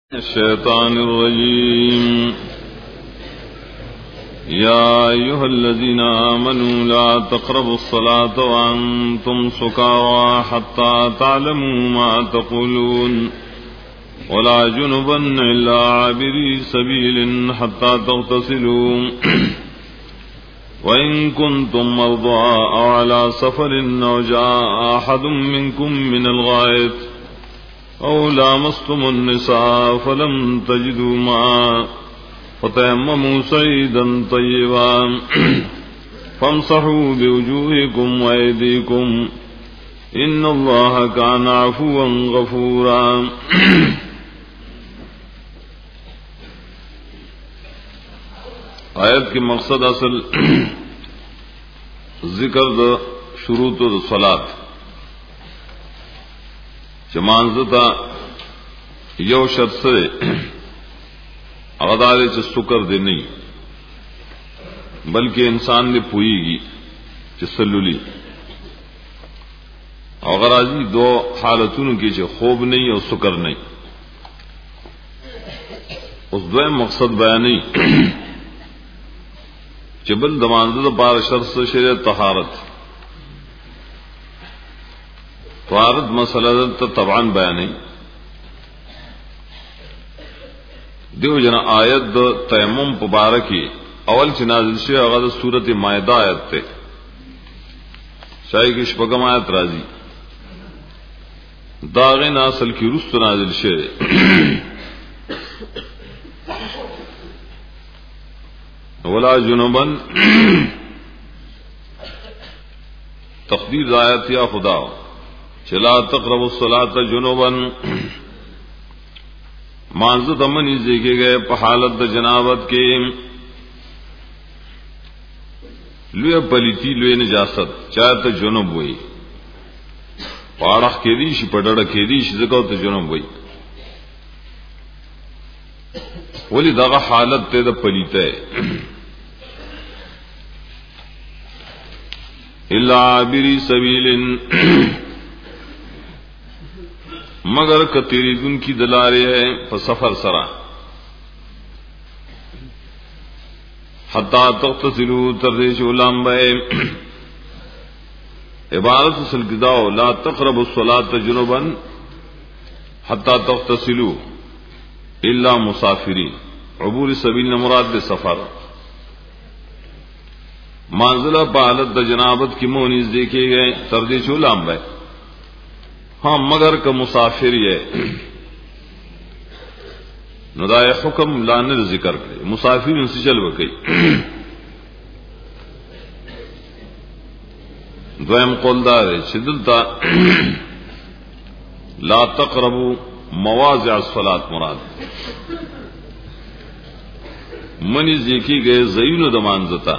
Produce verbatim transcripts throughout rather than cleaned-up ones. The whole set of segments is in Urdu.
الشيطان الرجيم يا أيها الذين آمنوا لا تقربوا الصلاة وأنتم سكارى حتى تعلموا ما تقولون ولا جنبا إلا عابري سبيل حتى تغتسلوا وإن كنتم مرضى أو على سفر أو جاء أحد منكم من الغائط أو لامستم النساء فلم تجدوا ماء فتيمموا صعيدا طيبا فامسحوا بوجوهكم وأيديكم إن الله كان عفوا غفورا. آیت کی مقصد اصل ذکر دا شروط دا صلاة چمانزتا یو شرط سے اغدارے چ سکر دے نہیں بلکہ انسان نے پوئی گی چسلولی اگر آجی دو حالتوں کی چ خوب نہیں اور سکر نہیں اس دو مقصد بیان نہیں چبل دمانزتا بار شرط سے شریعت طہارت طہارت مسئلہ تو طبعاً بیان نہیں دیو جنا آیت تیمم مبارکی اول چ نازل شی هغه سورۃ مائدہ آیت ته شای کی شپږم آیت راځي داغه ناسل کی رست نازل شی ولا جنبن تقدیر آیت یا خدا چلا تقربوا الصلاة جنوبا مانزو دمنی دیکھے گئے پا حالت دا جنابت کے لوی پلیتی لوی نجاست چاہتا جنوب ہوئی پاڑخ کے دیش پڑڑ کے دیش زکو تا جنوب ہوئی ولی دا حالت تے دا پلیتا ہے الا عابری سبیل مگر کتیری دن کی دلارے ہے پر سفر سرا حتی تغتسلوا تردیش علام بے عبارت سلکداؤ لا تقربوا الصلاة جنوبا حتی تغتسلوا الا مسافرین عبور سبیل مراد دے سفر منزلہ پالت دا جنابت کی مونیز دیکھے گئے تردیش علام بے ہاں مگر کا مسافر یہ ندائے حکم لانر ذکر کرے مسافر ان سے چل بکئی دویم قولدار ہے شدلتا لا تقربوا مواضع الصلاة مراد منی ذکی گئے زین دمانزتا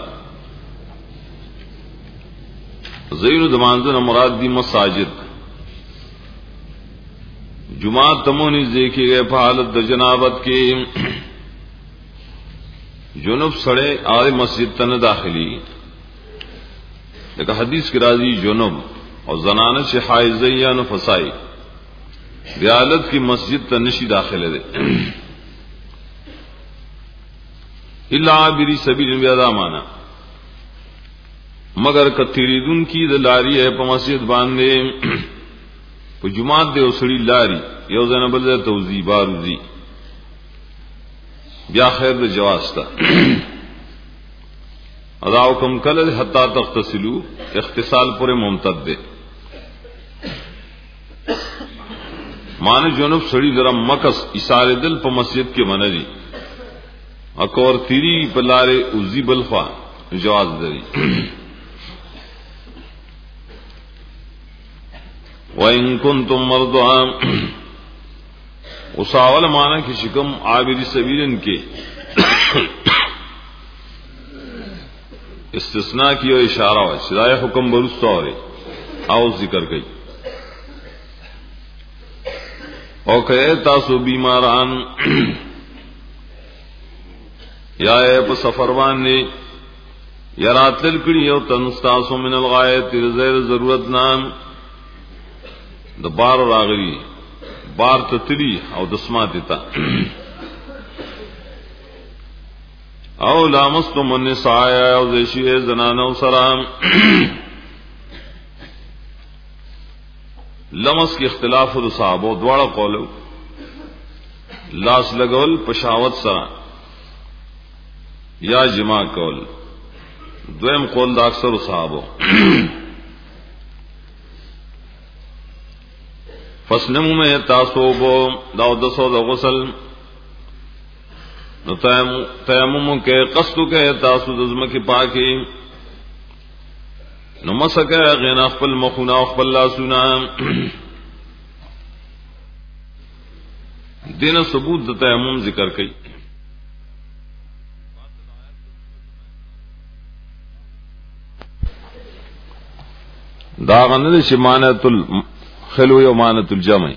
زین دمانزنا مراد دی مساجد جماعت تمونی دیکھے گئے حالت دا جنابت کے جنوب سڑے آر مسجد تن داخلی لیکن حدیث کی راضی جنوب اور زنانت سے حائزی یا نفسائی ریالت کی مسجد تنشی داخلے دے اللہ عابری سبیل بیادا مانا مگر کتیریدن کی دلاری ہے پا مسجد باندے پا جماعت دے اسڑی لاری یو زن بل دے توزی باروزی بیا خیر دے جواستا اداو کم کل دے حتی تغتسلو اختصال پر ممتد دے مان جنوب سڑی درم مکس اسار دل پا مسجد کے منجی اکور تیری پلارے اوزی بلخوا جواز دری وَإِن كُنتُم مَّرْضَىٰ اساول مانا کی شکم عابری سبیلن کے استثناء کی اور اشارہ ہوا شرائع حکم برست اور آؤ ذکر گئی او کہے تاسو بیماران یا اے پا سفروان نے یا رات للکڑی او تنستاسو من الغایت زیر ضرورت نام دبار راغلی بار تتلی او دسمات تا او لامستم النساء او دیشی زنانو سرام لمس کی اختلاف د صحابو دواړه قولو لاس لګول پشاوت سره یا جما کول دویم قول د اکثر صحابو فسنمو میں تاسو بو داو دسو دا غسل نو تیمم کے قصدو کے تاسو دزمکی پاکی نو مسکے غینا خپل مخونا و خپل لاسونا دین ثبوت دا تیمم ذکر کئی داغن چی مانت الخلو یا مانت الجمع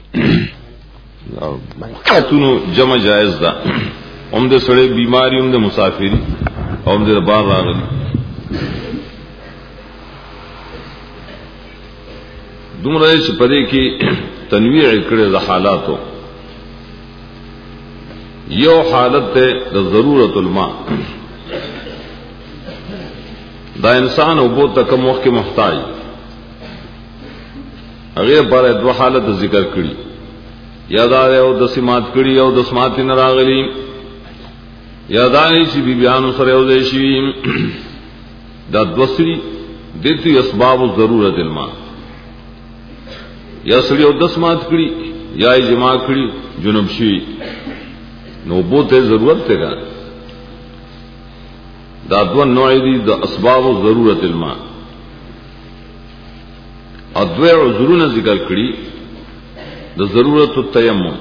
تونو جمع جائز دا ام دے سڑے بیماری ام دے مسافری ام دے بار راغلی دوم رہے چھ پدے کی تنویع کرے دا حالاتو یو حالت تے دا ضرورت الماء دا انسان او بہت کم وقت کے محتاج اگر پر دو حالت ذکر کری یادار او دسمات کری او دسمات نراغلی یادانی چی بی بیانو سر او دیشی دا دوسری دیتی اسباب ضرورت الماء یا سڑی او دسمات کری یا جماع کری جنب شوی نو بوتے ضرورت تے گا دا دو نوعی دی دا اسباب ضرورت الماء ادوے عذرون ذکر کری دا ضرورت التیمم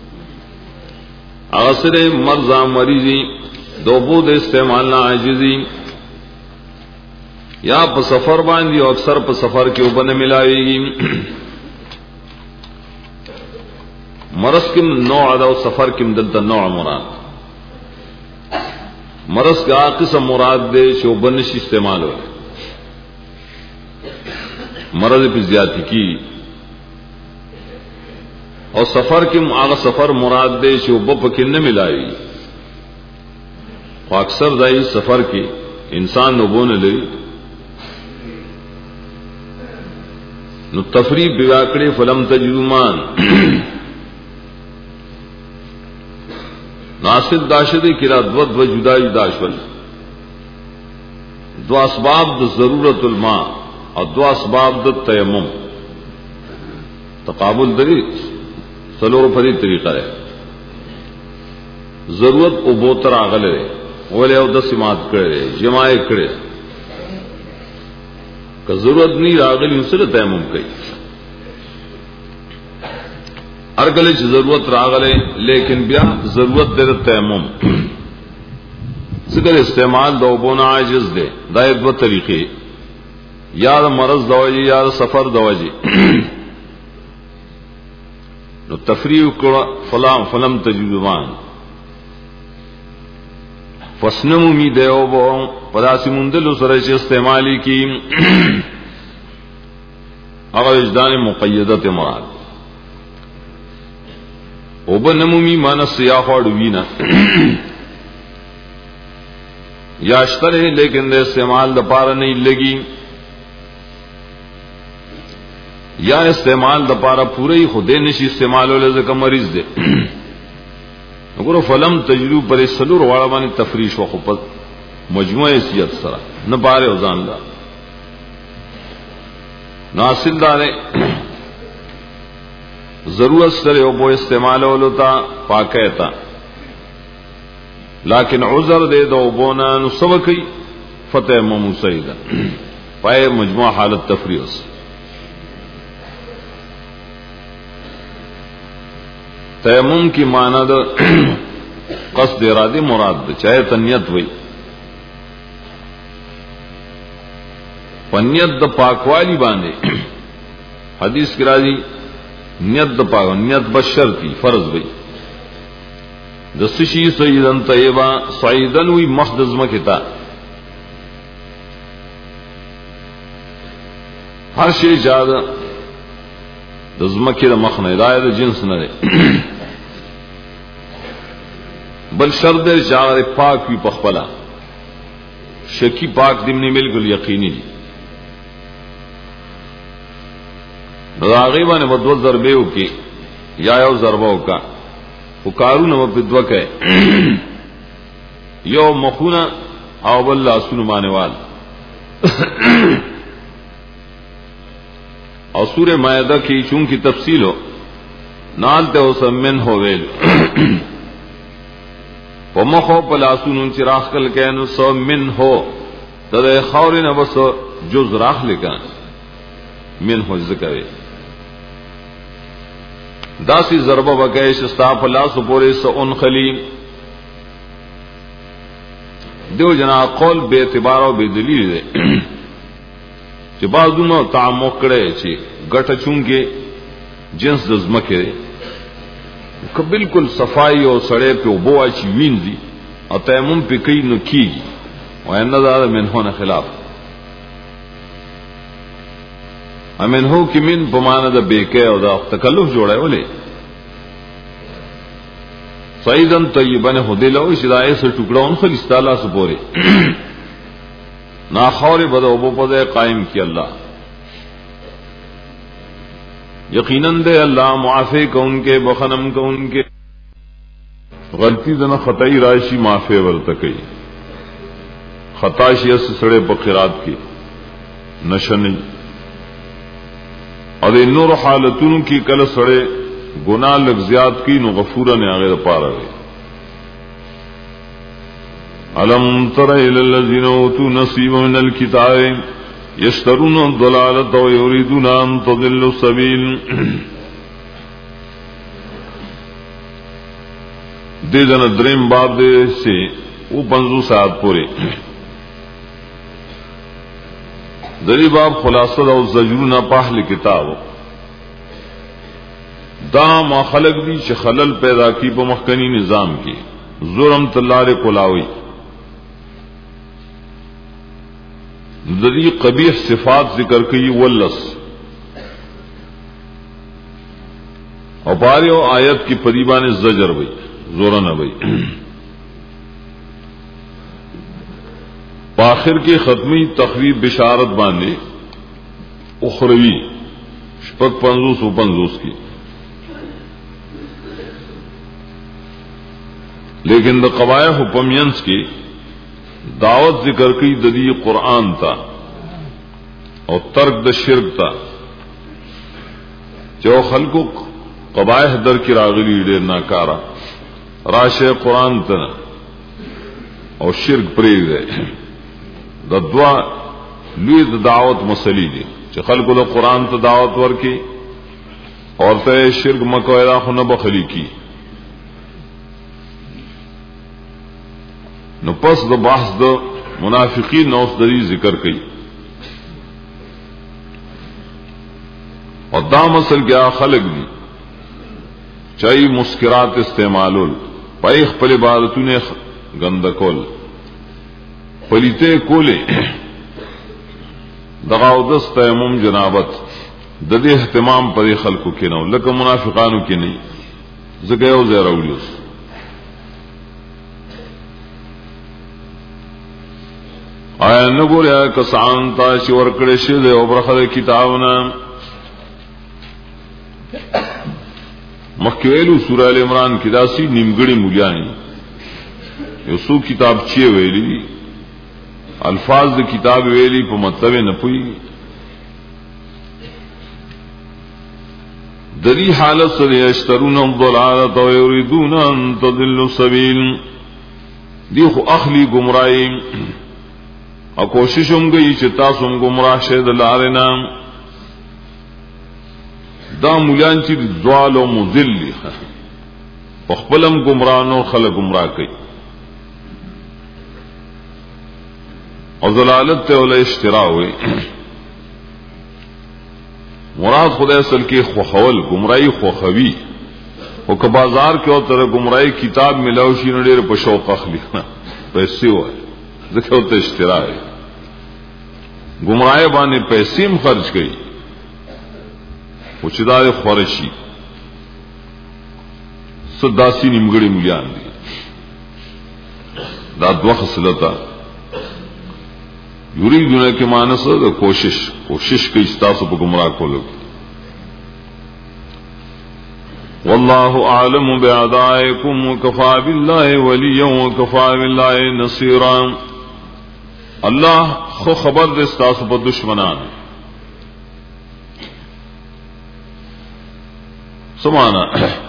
اغسر مرضا مریضی دو بود استعمالنا عاجزی یا پا سفر باندی او اکثر پا سفر کے اوپر ملاوی گی مرض کم نوع دا و سفر کم دلتا نوع مراد مرض کا قسم مراد دے شو بنش استعمال ہوئے مرض پہ زیادتی کی اور سفر کم آغا سفر مراد دے شو بپ کی نہ ملائی اور اکثر دائی سفر کی انسان نبو نے لئی نو تفریح بگاکڑے فلم تجرمان ناصر داشد کرا دو دو جدا جدا شول دو اسباب د ضرورت الماء اور دو اسباب د تیمم تقابل دری سلور پری طریقہ ہے ضرورت او بوتر آگلے اولے او دس سماعت کرے جماع کرے کہ ضرورت نہیں آگلی ان سے تیمم کئی ارگلے چھ ضرورت راغلے لیکن بیا ضرورت دے تیمم ذکر استعمال دو بونا عاجز دے دائد و طریقے یا مرض دوجی یا سفر دوجی نو تفریح کرا فلام فلم تجربان فسنم امید او بو پداسی مندل سرچ استعمالی کی اگر اجدان مقیدت مراد او بنمومی مانا سیاح اور ڈوینا یا اشتر ہے لیکن دے استعمال دا پارا نہیں لگی یا استعمال دا پارا پورے ہی خودے نشی استعمال ہو لے کا مریض دے اگر فلم تجرب پر سلور والا بانی تفریش و خپت مجموعہ حیثیت سرا نہ پارے اوزان دا ناصل دارے ضرورت سرے او بو استعمال ہولتا پاکیتا لیکن عذر دے دو بونا نسبکی فتح ممو سیدہ پائے مجموعہ حالت تفریح سے تیمم کی معنی دا قصد ارادی مراد دا چاہے تنیت ہوئی پنیت دا پاکوالی باندے حدیث کی راضی نیت دا پاک نیت بشر تھی فرض بھئی دسشی سیدن طیبہ سعیدن ہوئی مخدزمہ کتا ہر شئی جادہ دزمکه د مخ نه دا د جنس نه بل شرط ہے شاعر پاک بھی پخپلا شکی پاک دم نے بالکل یقینی دی راغیبا نے بدو ضربے کی یا یو ضربو کا پکارو نو بدوک ہے یو مخونا او بل لاسونو مانے وال اور سورہ مائدہ کی چونکہ تفصیل ہو نالتے ہو سمن ہو ویل ومخو پلاسونو چراغ کل کینو سو من ہو تدے خورن بس جز راخ لکا من ہو ذکرے داسی ضربہ بکے شستا پلاسو پورے سو ان خلی دیو جنا قول بے اعتبار و بے دلیل دے چی بازونو تعمق کرے چی گٹا چونکے جنس دزمکے دے کہ بالکل صفائی اور سڑے پہ ابو اچھی وین دی اور تیمم پہ کئی نو کی گی وَإِنَّ ذَلَ مِنْهُ خلاف امنہو کی من پمانا دا بیکے اور دا تکلف جوڑا ہے ولی سعیدن طیبن خودی لو شدائے سے ٹکڑا ان خلستالا سپورے ناخور بدا ابو پدے قائم کی اللہ یقیناً دے اللہ معافی کا ان کے بخنم کا ان کے غلطی دنا خطائی راشی معافی ورتکئی خطا شیئس سڑے بقرات کی نشنی اور نور حالتون کی کل سڑے گناہ لگ زیاد کی نو غفورا نے آگے پارا گئے علم تر الى الذین اوتوا نصیبا من الکتاب یشترون الضلالة ویریدون ان تضلوا السبیل دے جن دریم باب دے سے وہ پنزو ساعت پورے دری باب خلاصہ دا زجرون پاہل کتاب دا ما خلق دی چھ خلل پیدا کی پا مخکنی نظام کی ظلم تلار کلاوی دری قبیح صفات ذکر کی ولس اور پاریو آیت کی پریبان زجر بھئی زورن بھئی آخر کی ختمی تقریب بشارت باندھے اخروی شپک پنزوس و پنزوس کی لیکن دا قبائح و پمینس کی دعوت ذکر کی ددی قرآن تا اور ترک د شرک تا جو خلقو قبائح در کی راغلی ڈیر ناکارا راش قرآن تنا اور شرک پریگ دے دا دعا لوی دا دعوت مسلی دی چه خلقو دا قرآن تا دعوت ورکی اور تے شرک مکویدہ خو نبخلی کی نو پس دا بحث دا منافقین نوس دری ذکر کئی اور دا مسل کیا خلق دی چاہی مسکرات استعمالول پایخ پل عبادتوں نے گندکول پلیتے کولے دغاودس تیمم جنابت ددی اہتمام پر خلقو کی نو لکہ منافقانو کی نہیں زگیو زیرولیوس آیا نگو ریا کسان تا چی ورکڑے شدے او برخد کتابنا مخیویلو سورہ ال عمران کی داسی نیمگڑی مولیانی یو سو کتاب چیئے ویلی الفاظ د کتاب ویلی په مطلب نه پوي دری حالت سره یشترون الضلاله ويريدون ان تضلوا السبيل دی خو اخلی گمراهی او کوشش هم گئی چې تاسو هم گمراه شه د لارې نام دا مولیان چې ضال او مذل په خپلم گمراه نو خلک گمراه کوي اور ضلالت تے اولا اشترا ہوئی مراد خدا اصل کی خوخول گمرائی خوخوی او که بازار کے او طرح گمرائی کتاب ملاوشی نڈیر پشوق اخلینا پیسے ہوئے ذکر ہوتا اشترا ہے گمرائی بانے پیسیم خرچ گئی وچدار خورشی صداسی نیمګړي مليان دي دا دوه خصلتا یریدونه کې مانس د کوشش کوشش کوي تاسو په گمراه کولو والله اعلم باعدائكم وكفى بالله وليا وكفى بالله نصيرا الله خو خبر دې تاسو په دشمنان سمانا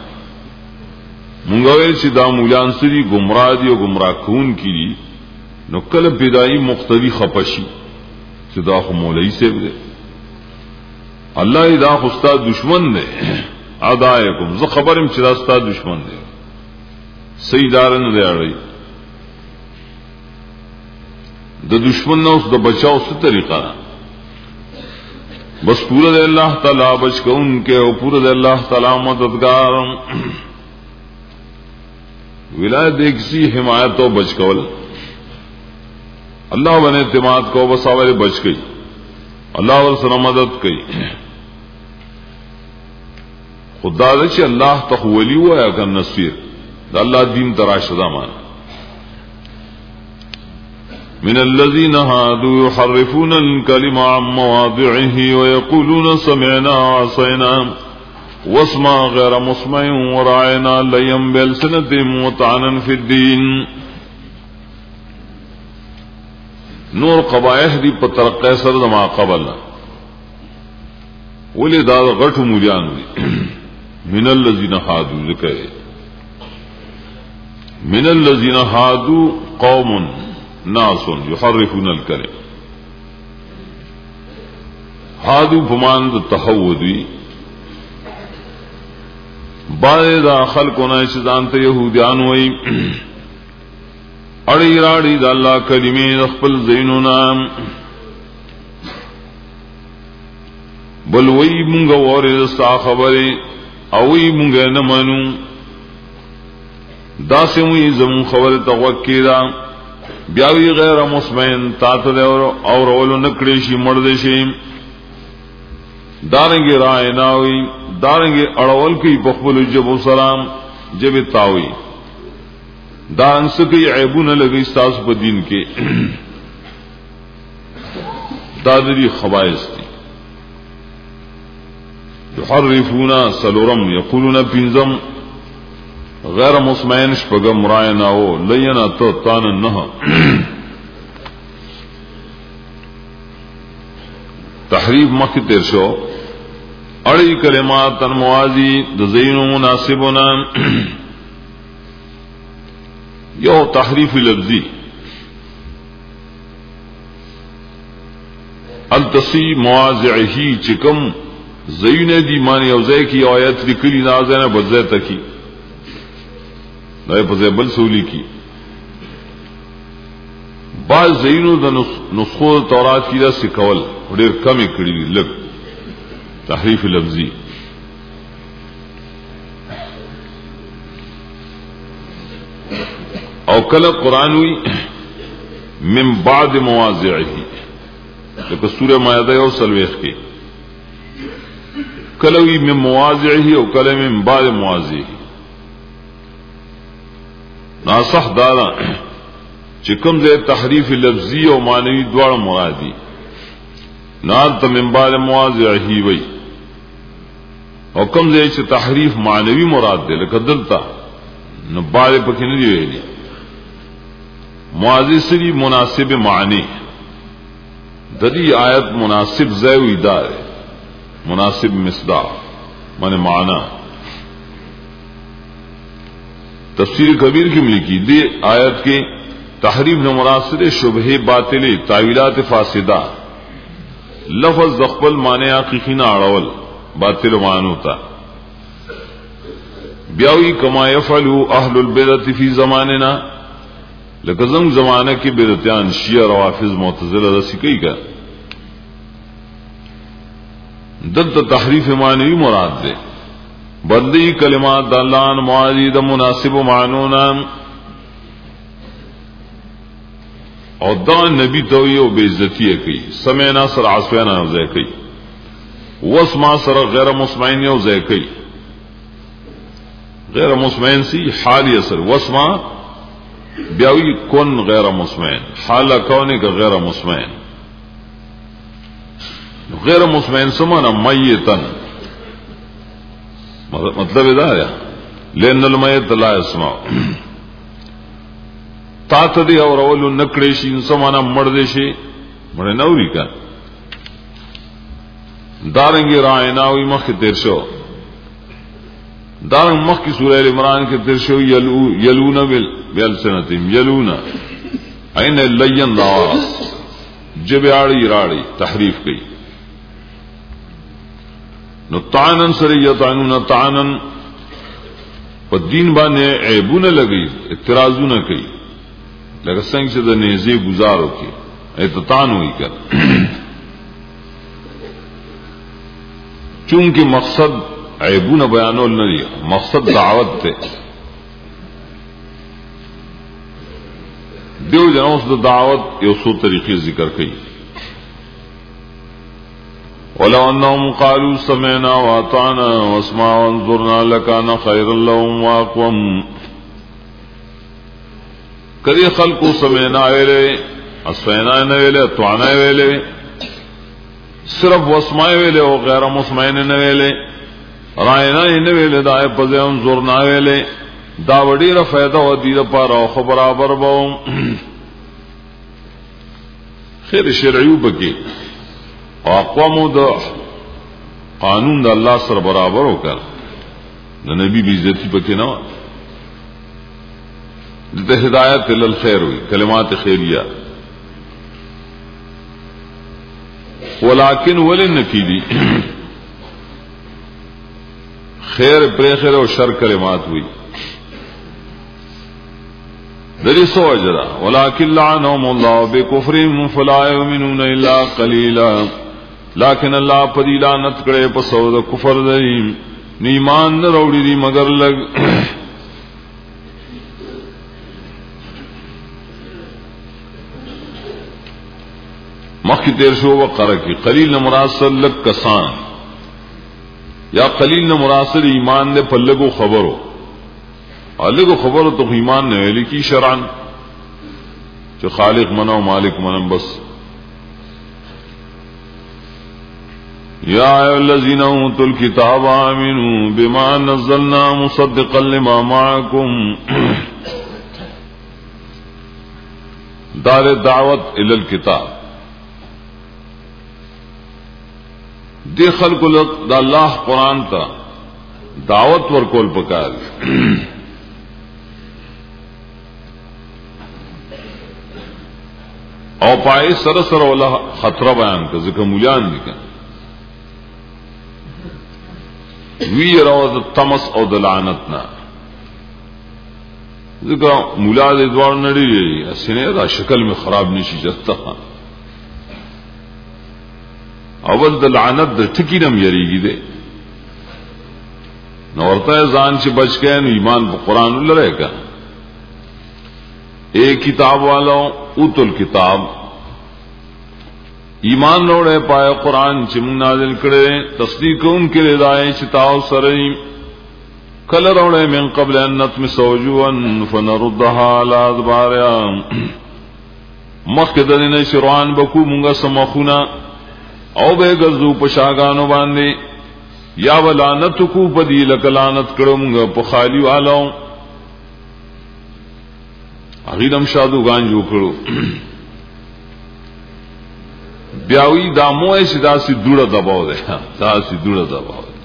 مونږ ویل چې دا مولان سری گمراه دي او گمراه کون کړي نو کله بدایي مقتدی خپشي چې دا خو مولوی سیب دی الله دا خو استاد دشمن دی اعدائکم زه خبرم چې دا استاد دشمن دی سیدارن دی اړي د دشمن نو د بچاو څه طریقه بس پورا دے اللہ تعالی بچ کو ان کے او پورا دے اللہ تعالی مددگار ولایت ایکسی حمایت و بچ کول اللہ بنے اعتماد کو بساور بچ گئی اللہ ورسره مدد کئی خدا دے چې اللہ تخولی ہوا ہے اگر نصیر دا اللہ دین تراشدہ مان من الذين هادوا يحرفون الكلم عن مواضعه ويقولون سمعنا وعصينا واسمع غير مسمع وراعنا ليا بألسنتهم وطعنا في الدين نور قبائح دی په ترقه سره ما قبلنا ولې دا غټ مولیان دي من الذين هادوا ذکر من الذين هادوا قوم ناس يحرفون الكلم هادو فمان د تحودی بعد دا خلقنا شدان ته يهوديان وای اړي راړي د الله کلمې خپل زینونا بل وای مونږ وره ستا خبره او وای مونږ نه مانو دا سموي زمون خبره توکیدا بیاوی غیر مسمعین تاته دے اور اولو نکڑی شی مرد شی دارنگی رائے ناوی دارنگی اڑول کی بخبل جب و سلام جب تاوی دارنگ سکی عیبون لگی ستاس پا دین کے دادری خبائص تی یحرفونا سلورم یقولونا پینزم غیر مسمعین شپگم رائے ناو لینا تو تان نہ تحریف مخ تیر شو اڑی کلمات تن موازی د زین مناسبنا یو تحریف لفظی التصی مواضعه چکم زین دی معنی او زای کی آیت لکلی نازنه بزای تکی نئے پزے بل سولی کی بعض زینو د نسخو تورات کی دا سکول ډیر کمی کړي لګ تحریف لفظی او کله قران وی من بعد مواضعه لکه سوره مائده او سلوخ کی کله وی من مواضعه او کله من بعد مواضعه ناصح دارا چې کوم ځای تحریف لفظی او معنوي دواړه مرادي نال من بعد مواضعه وی او کوم ځای چې تحریف معنوي مراد دی لکه دلته نو بعد پکې نه دی ویلي مواضع سری مناسب معنی د دې آیت مناسب ځای وی دا مناسب مصداق معنی معنا تفسیر کبیر کی ملکی دی آیت کے تحریف نہ مراد شبہ باطل تعویلات فاسدہ لفظ دخل معنی حقیقی نہ اڑول باطل معنی ہوتا بیاوی کما یفعل اہل البدعۃ فی زماننا لکزم زمانہ کی بدعتیان شیعہ روافض معتزلہ رسی کئی کا دلت تحریف معنی مراد دے بدلی کلمات دالان معاذ مناسب معنونا اور دا نبی توئی و بے عزتی کی سمعنا سر عصوینا نوزے کی واسما سره غیر مسمعين یو ځای کوي غیر مسمعين سی حال اثر واسما بیاوی کن غیر مسمعين حال کونه کا غیر مسمعين غیر مسمعين سمانا میتن مطلب دا ہے لأن المیت لا يسمع تا ته دی اور اول نکړې شي انسانه مړ دي شي مړ نه وری کا دارنګي راینا وي مخ تیر شو دارنګ مخ کی سورہ عمران کې تیر شو یلو یلون بل بلسنتم یلون عین لین لاس جباړي راړي تحریف کوي نو طعنن سریتانون طعنن په دین باندې عیبونه لګي اعتراضونه کوي لکه څنګه چې د نيزي گزارو کې اعتتان وي کړ چونکه مقصد عیبونه بیانول نه دي مقصد دعوت ته دیو جنوس د دعوت یو څو طریقې ذکر کړي ولو انهم قالوا سمعنا واطعنا واسمعوا وانظرنا لكان خيرا لهم واقوم کدی خلقو سمعنا ویلے اسمعنا نه ویلے طعنا ویلے صرف واسمعنا ویلے او غیر مسمعين نه ویلے راینا نه ویلے دای په انظرنا ویلے دا وړي را فائدہ و دي لپاره خو برابر وو خیر شرعي وبکی او اقوامو د قانون د الله سره برابر وکړ د نبی بي عزت پکې نه د هدایت ال خیر وي کلمات خیریه ولکن ولن کیدی خیر پر خیر او شر کلمات وي دری سو اجرا ولکن لعنهم الله بكفرهم فلا يؤمنون الا قليلا لیکن اللہ پدی لعنت کړي په سو د کفر دی ایمان نه وروړي دي مگر لګ مخکې تیر شو وقره کې قلیل نه مراسل لک کسان یا قلیل نه مراسل ایمان نه په لګو خبرو الګو خبرو ته ایمان نه ویل کی شرعن چې خالق منو مالک منم بس یا ایھا الذین اوتوا الکتاب آمنوا بما نزلنا مصدقا لما معکم دار دعوت الی الکتاب دی خلق د الله قرآن ته دعوت ورکول پکار او پای سره سره ولا خطر بیان که ځکه مولیان دي وی راو د تمس او د لعنتنا ځکه مولا دې دوار نړۍ اسنه دا شکل می خراب نشي جسته اول د لعنت د ټکینم یریږي دې نو ورته ځان چې بچ کین ایمان په قران لره کا ایک کتاب والو اوتل کتاب ایمان روڑے پائے قرآن چمن نازل کرے تصدیق ان کے ردائے چتاؤ سرئی کل روڑے من قبل ان نطمس وجوہا فنردها على ادبارها مخد دین شروعان بکو منگا سمخونا او بے گزو پشاگانو باندے یا ولانت کو پدی لکلانت کرو منگا پخالی والاو اغیدم شادو گانجو کرو بیاوی دامو ایسی دا سی دوڑا دباو دے دا سی دوڑا دباو دے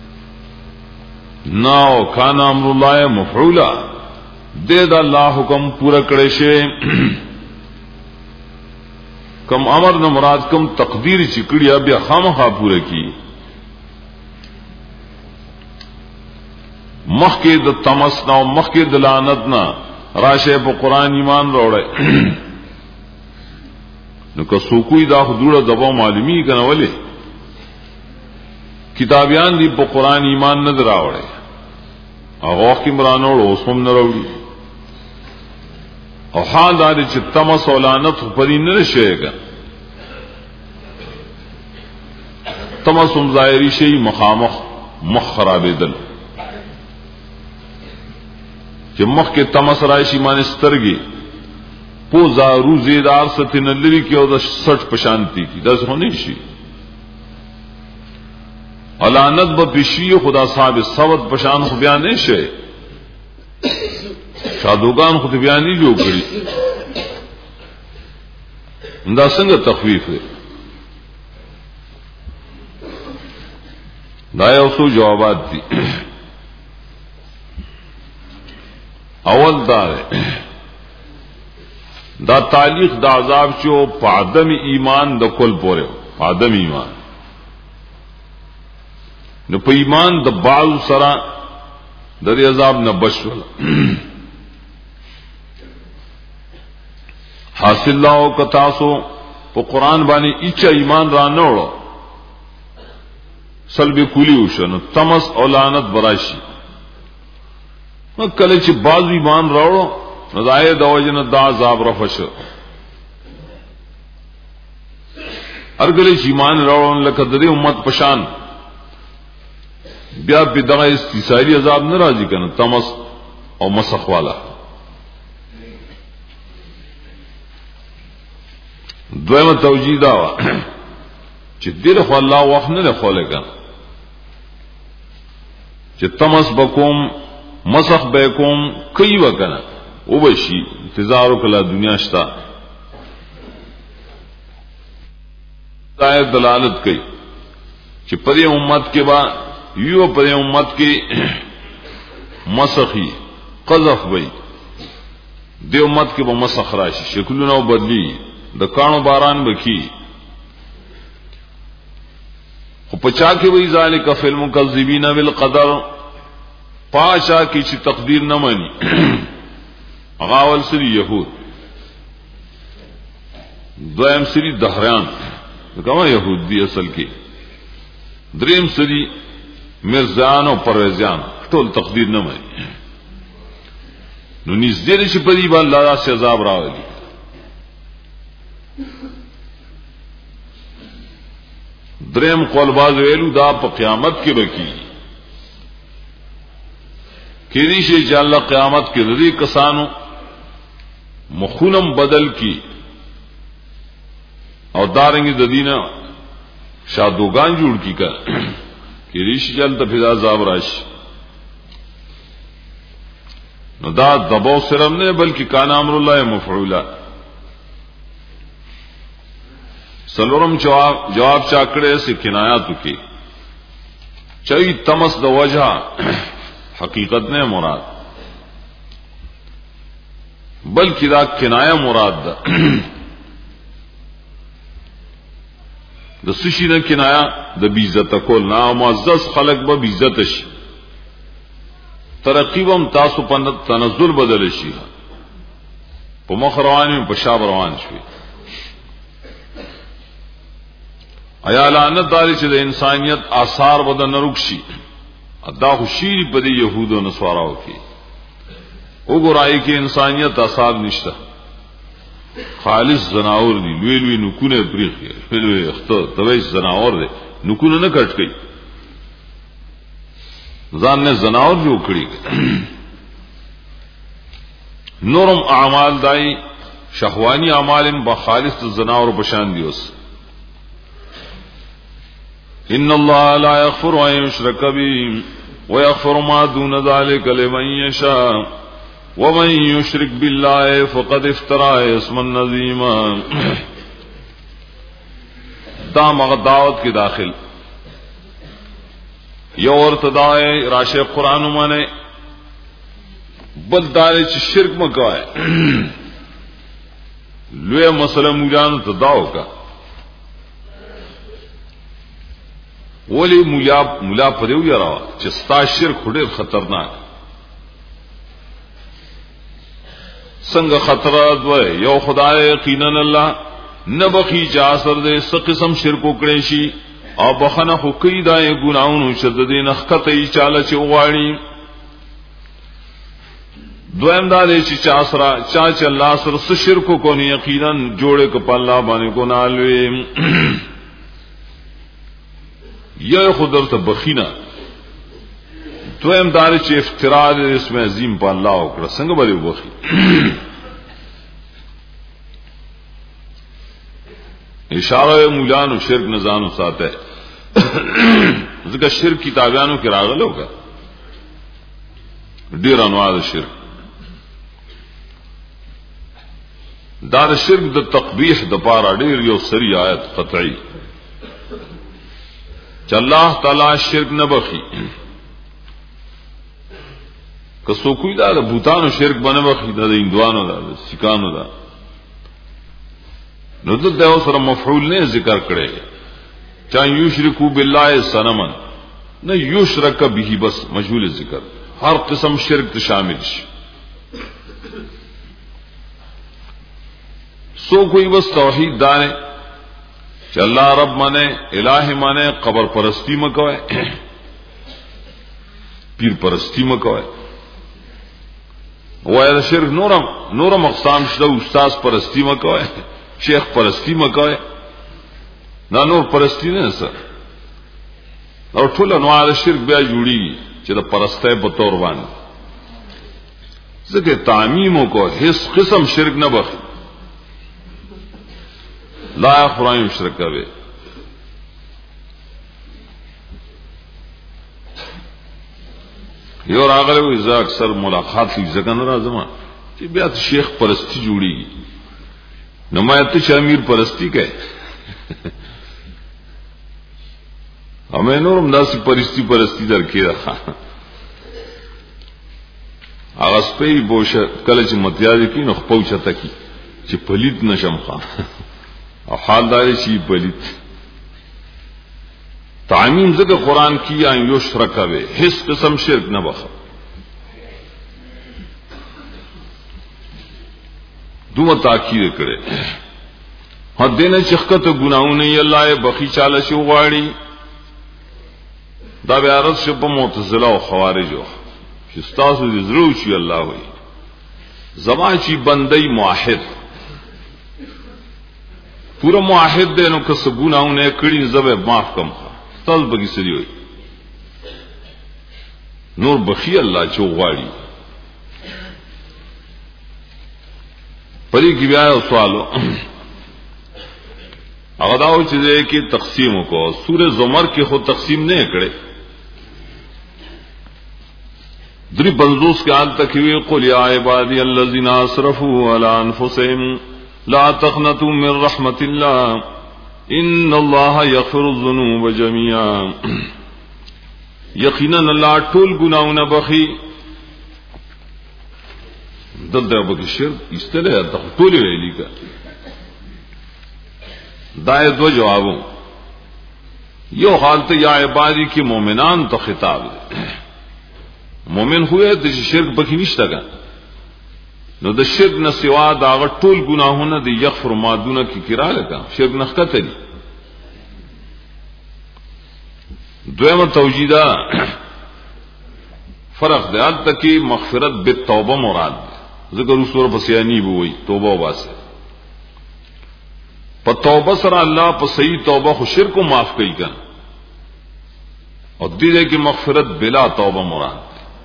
ناو کان امر اللہ مفعولا دے دا اللہ حکم پورا کرے شے کم امر نہ مراد کم تقدیر چکڑیا بیا خامخا پورا کی مخ کے د تمس نہ مخ کے دلانت نہ راشه په قران ایمان راوړی نو که سوکوی دا خودوړه دبا معلومی کنه ولی کتابیان دی په قران ایمان نه دراوړي هغه کې مرانو اوس هم نه راوړي او حال دا چې تمس ولانت په دې نه شيګا تمسم ظاهری شی مخامخ مخ خرابېدل چې مخ کې تمس راشي معنی سترګي پوزا روزیدار ستن لري کې او د سټ پشانتی کی داس هونی شي علانت به پشي خدا صاحب صوت پشان خو بیان نه شي شادوغان خو بیان نه جوړ کړی دا څنګه تخفیف دی دا یو څو جوابات دي اول دا دا تعلیق دا عذاب چو په عدم ایمان د کل پوره په عدم ایمان نو په ایمان د بعض سره د دې عذاب نه بشول حاصل لا او کتاسو په قران باندې اچ ایمان را نه وړو سلب کلی وشنو تمس او لعنت براشي نو کله چې بعض ایمان راوړو نو دای د وجنه دا عذاب رفش ارګل چې ایمان راوړل لکه د دې امت پشان بیا په دغه استثاری عذاب نه راځي کنه تمس او مسخ والا دویمه توجیه دا چې دغه خو الله وخت نه له خوله کنه چې تمس بکوم مسخ بکوم کوي وکنه او بشي انتظار وکړه دنیا شتا دای دلالت کوي چې په دې امت کې با یو په دې امت کې مسخي قذف وي دې امت کې به مسخ راشي شکلونه بدلی د کانو باران بکی خو پچا کې وی ذالک فلم کذبین بالقدر پاشا کی چې تقدیر نه مانی غاول سری يهود دویم سری دهریان کومه يهود دي اصل کې دریم سری مرزان او پرویزان ټول تقدیر نه مانی نو نږدې شي په دې باندې الله سزا راوړي دریم قول باز ویلو دا په قیامت کې بکی کېدی شي چې الله قیامت کې ذری کسانو مخونم بدل کی او دارنګ د دینه شادوغان جوړ کی کا کېدی شي چې الله په عذاب راشي نو دا دبو سرم نه بلکې کان امر الله مفعولا سلورم جواب جواب چاکړې سے کنایاتو کې چي تمس د وجہ حقیقت نه مراد بلکې دا کنایه مراد ده د سشي نه کنایه د بیزت کول نه معزز خلق به بیزت شي ترقیبم تاسو په تنزل بدل شي په مخ رواني په شاب روان شي ایا لعنت داري چې د انسانيت آثار بدن رکشي ادا خوشی په دې يهودو نصاراو کې وګورای کې انسانيت آثار نشته خالص زناور دي لوی لوی نکونه پریخي لوی اخته دوی زناور دي نکونه نه کټ کوي ځان نه زناور جوړ کړی نورم اعمال دای شهوانی اعمال با خالص زناور بشان دیوس ان الله لا يغفر ان يشرك به ويغفر ما دون ذلك لمن يشاء ومن يشرك بالله فقد افترى اسما عظيما دا مغداوت کې داخل یو ارتداء راشه قران معنی بل دار چې شرک مکوای لوی مسله مولانو تداو کا ولی مولا مولا پرېو یرا چې ستا شرک ډېر خطرناک څنګه خطرات وای یو خدای یقینا الله نبخي جاسر دې څه قسم شرک وکړي شي او بخنه خو کوي دای ګناونو شددین خطې چاله چې وغاړي دویم دا دې چې چا سره چا چې الله سره څه شرک کو نه یقینا جوړه کو په الله باندې ګنالوي یا خودر ته بخینا دویم دار چې افتراء اسم عظیم په الله وکړه څنګه به وبخي اشاره مولانو شرک نزانو ساته ځکه شرک کتابانو کې راغلو کا ډیر انواع د شرک دا د شرک د تقبیح د پاره ډیر یو سری آیت قطعی چې الله تعالی شرک نه بخي که څوک دا د بوتانو شرک باندې بخي دا د هندوانو دا د سکانو دا نو د دیو سره مفعول نه ذکر کړي چا یشرکو بالله صنما نه یشرک به بس مجهول ذکر ہر قسم شرک شامل شي سو کوئی بس توحید دانے چې الله رب مانے الہ مانے قبر پرستی مکوئے پیر پرستی مکوئے وای شرک نورم نورم اقسام شته استاد پرستی مکوئے شیخ پرستی مکوئے نه نور پرستی نه سر او ټول انواع شرک بیا جوړي چې د پرسته په تور باندې ځکه تعمیم کو هیڅ قسم شرک نه بخي لا خدای شرک کوي یو راغله وي زه اکثر ملاقات لې ځکه نه راځم چې بیا شیخ پرستی جوړي نو ما ته چې امیر پرستی کوي ہمیں نورم داسی پرستی پرستی در کی رکھا آغاز پی بوشا کل چی متیازی کی نخ پوچھا تکی چی پلیت نشم خواہ او حال داری چی پلیت تعمیم ذکر قرآن کی آن یو شرکا بے حس قسم شرک نبخا دو تاکید کرے حد دینا چخکت گناہوں نے اللہ بخی چالا شو غاڑی دا بیا رد شو په معتزله او خوارجو چې تاسو دې زرو شي الله وي زما چې بندي موحد پورا موحد دې نو که سګوناونه کړي زبه معاف کم تاسو بګی سړي وي نور بخي الله چې غواړي پرې کې بیا سوالو هغه داو چې دې کې تقسیم کو سورہ زمر کې خود تقسیم نه کړي دری بنزوس کے حال تک ہوئے قل یا عبادی الذین اسرفوا علی انفسهم لا تقنطوا من رحمت اللہ ان اللہ یغفر الذنوب جميعا یقینا اللہ ټول گناہوں بخي دلته به شرک استله د ټول ویلي کا دای دو جوابو یو حالت یا عبادی کی مومنان تو خطاب مومن ہوئے د شرک بکی نشتا گا نو د شرک نه سوا دا ټول گناهونه د یغفر ما دونه کی کرا لگا شرک نخکته دي دویمه توجیدا فرق دی ال تکي مغفرت بالتوبه مراد ذکر رسول بسیانی بوئی توبه واسه په توبه سره الله په صحیح توبه خو شرک معاف کوي کنه او دې کې مغفرت بلا توبه مراد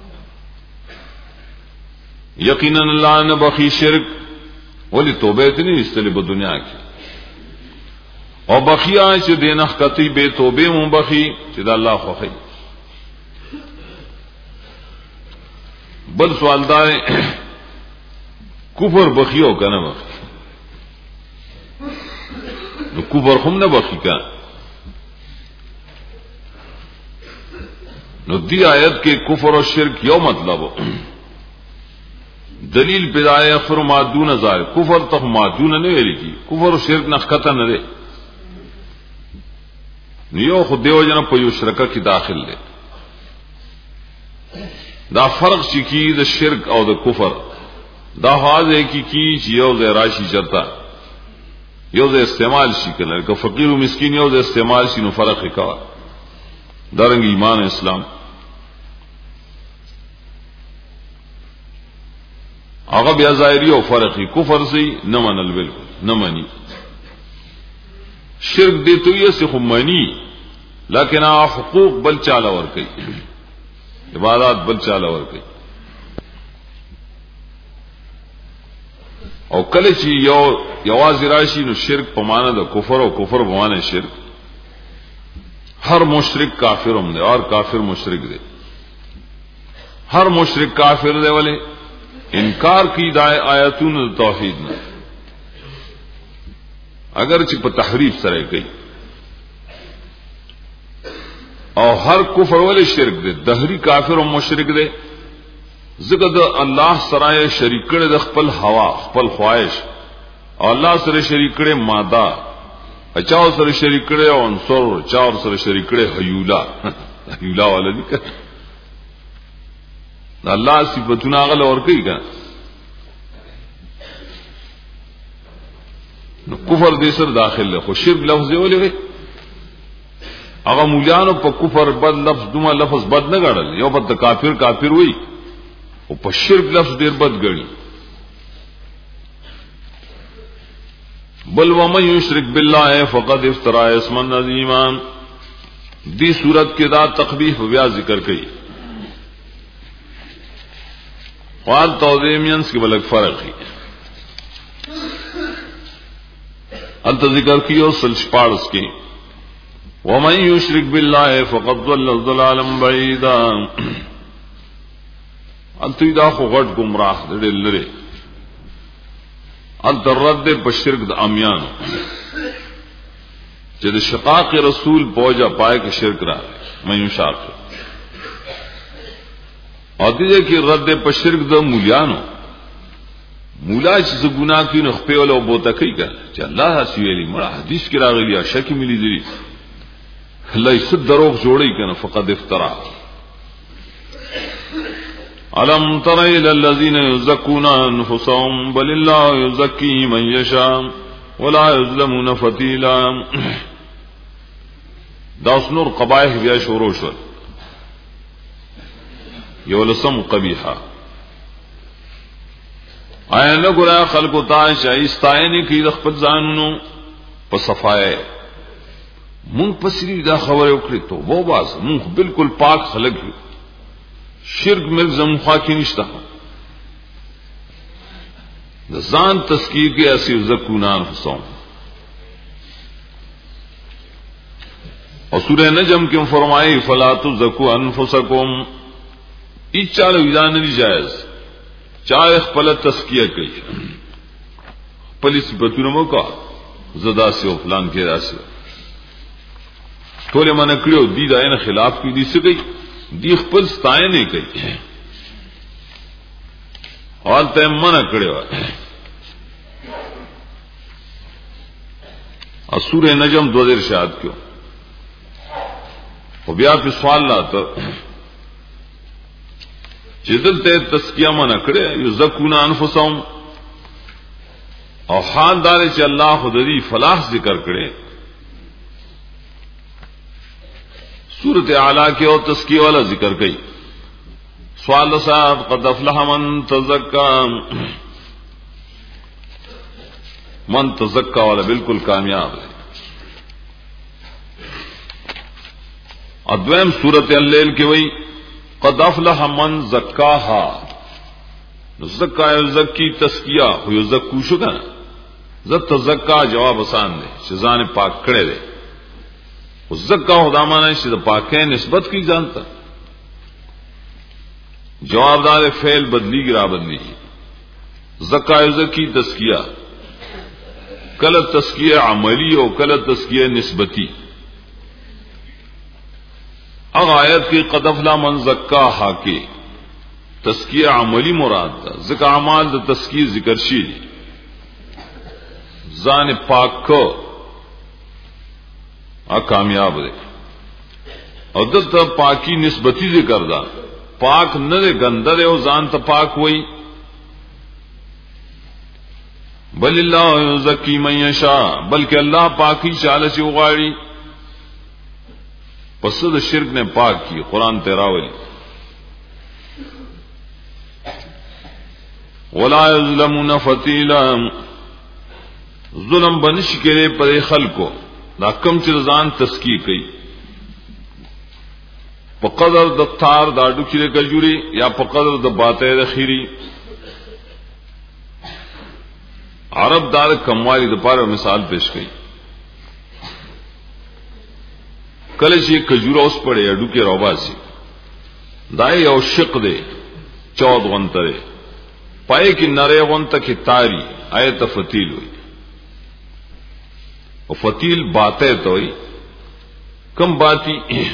یقینا اللہ نے بخی شرک ولی توبہ اتنی استلی با دنیا کی اور بخی آئے چھ دین اخکتی بے توبے مون بخی چھ دا اللہ خوخی بل سوال دائے کفر بخی ہو کا نہ بخی نو کفر خم نہ بخی کا نو دی آیت کے کفر و شرک یو مطلب ہو دلیل بدايه یغفر ما دون ذلك کفر ته ما دون نه ویل کی کفر او شرک نه ختم نه دي نیو خو دیو جن په یو شرکه کې داخل دي دا فرق شي کی د شرک او د کفر دا حاضر کی کی یو ز راشي چرتا یو ز استعمال شي کله که فقیر او مسکین یو ز استعمال شي نو فرق کا درنګ ایمان اسلام هغه بیا ظاهری او فرقی کفر سی نه منل بالکل نه مانی شرک دې تو یې څه خو مانی لیکن آ حقوق بل چاله ور کوي عبادت بل چاله ور کوي او کله چې یو یوازې راشي نو شرک په معنا د کفر او کفر په معنا شرک ہر مشرک کافر هم دی اور کافر مشرک دی ہر مشرک کافر دی ولې انکار کی دای آیاتون توحید نه اگر چې په تحریف سره کوي او هر کفر ولې شرک دی دهری کافر او مشرک دی ذکر د الله سره شریک کړي د خپل هوا خپل خواهش او الله سره شریک کړي ماده اچاو سره شریک کړي او انصر چاو سره شریک کړي حیولا حیولا ولدي ک الله صفاتونه غل اور کوي کنه نو کفر دې سره داخل له خو شرک لفظ ولې هغه مولیانو په کفر بد لفظ دومره لفظ بد نه غړل یو بد کافر کافر وای او په شرک لفظ ډیر بد غړي بل ومن یشرک بالله فقد افترى اسما عظیما دی صورت کې دا تقبیح بیا ذکر کړي قال توذیمینس کې بلک فرق ہے انت ذکر کیو سلش پارس کې ومن یشرک بالله فقد ضل ضلالا بعیدا انت دا خو غټ گمراه دې لره انت رد په شرک د امیان چې د شقاق رسول بوجا پای کې شرک را مې شاق او دې کې رد په شرک د مولیانو مولا چې ګناه کوي نو خپل او بوته کوي چې الله سویلی مړه حدیث کې راغلی شک ملي دي الله یې صد دروغ جوړی کنه فقد افترا علم تر الى الذين يزكون انفسهم بل الله يزكي من يشاء ولا يظلمون فتيلا دا نور قبائح بیا شروع شول یو لسم قبیحه آیا نه ګره خلق تا شایستاینه کی د خپل ځانونو په صفای مونږ پسری دا خبره وکړه ته وو باز مونږ بالکل پاک خلق یو شرک مل زم خاکی نشتا ځان تزکیه کې اسی زکونان حسون اور سورہ نجم کې فرمایي فلا تزکوا انفسکم اچاله ویدان نه جایز چا خپل تزکیه کوي خپل صفاتونه مو کا زدا سي او فلان کې راسي ټول منه کړو دي دا نه خلاف کې دي څه کوي دی خپل ستاینه کوي اور ته منع کړو او سورہ نجم دو ہزار ارشاد کیو او بیا په سوال لا ته چې دلته تزکیه منع کړي یزکون انفسهم او حال دار چې الله خدای فلاح ذکر کړي سورۃ اعلی کې او تزکیه والا ذکر کړي سوال صاحب قد افلح من تزکا من تزکا والا بالکل کامیاب ہے ادویم سورۃ اللیل کې وایي قد افلح من زکاها زکا یزکی تزکیہ خو یزکو شو کنه ز تزکا جواب آسان دی چې ځان پاک کړي دی او زکا خدا معنی چې د پاکه نسبت کی ځانتا جوابدار فعل بدلی گرا بدلی زکا یزکی تزکیہ کله تزکیہ عملی او کله تزکیہ نسبتی اغه آیت کې قد افلح من زکاها کې تزکیہ عملی مراد ده ځکه اعمال د تزکیہ ذکر شي ځان پاک کو ا کامیاب ده او دته پاکی نسبتی ذکر ده پاک نه ګنده ده او ځان ته پاک وای بل الله یزکی من یشاء بلکې الله پاکی چاله شي وغاړي پس د شرک نے پاک کی قرآن تیراولی ولا یظلمون فتیلا ظلم بنش کرے پر خلقو دا کم چې ځان تزکیه کوي په قدر د تار دا ډوکی د کجوري یا په قدر د باته د خيري. عرب دار کموالی د پاره مثال پیش کړي. کله چې کجوره اوس پړې اډو کې روباسي دا یو شق دی چود غنتره پای کې نری غنته کې تاری آیت فتیل وي او فتیل باته ته وي کم باتی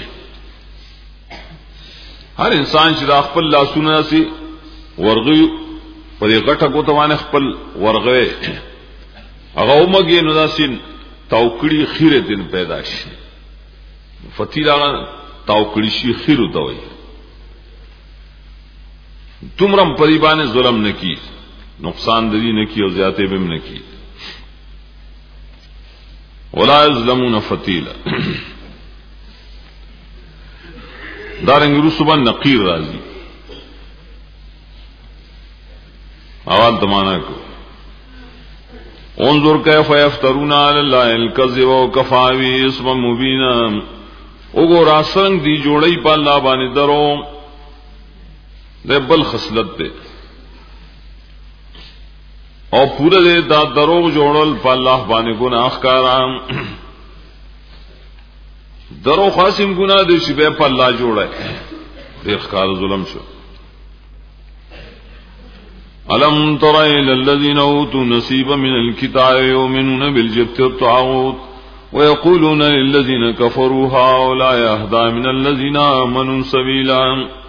هر انسان چې د خپل لاسونه سي ورغي پرې غټه کوته باندې خپل ورغوي هغه ومګي نو داسین توکړي خیره دین پیدا شي فتیل هغه توکړي شي خیرو ته وي. تمرم پریبان ظلم نکی نقصان دری نکی اور زیادہ بم نکی ولا یظلمون فتیلا. دارنگ رسوبا نقیر راضی آواز دمانا کو انظر کیف یفترون علی اللہ الکذب وکفا بہ اسما مبینا. اوگو راسرنگ دی جوڑی پا اللہ بانی درو دے بل خصلت دے اور پورے دے دا دروغ جوڑل پا اللہ بانے گناہ کارام درو خاصم گناہ دے شبہ پا اللہ جوڑے دے اخکار ظلم شو. الم تر الی الذین اوتوا نصیبا من الکتاب یؤمنون بالجبت والطاغوت ويقولون للذین کفروا هؤلاء اهدى من الذین آمنوا سبیلا.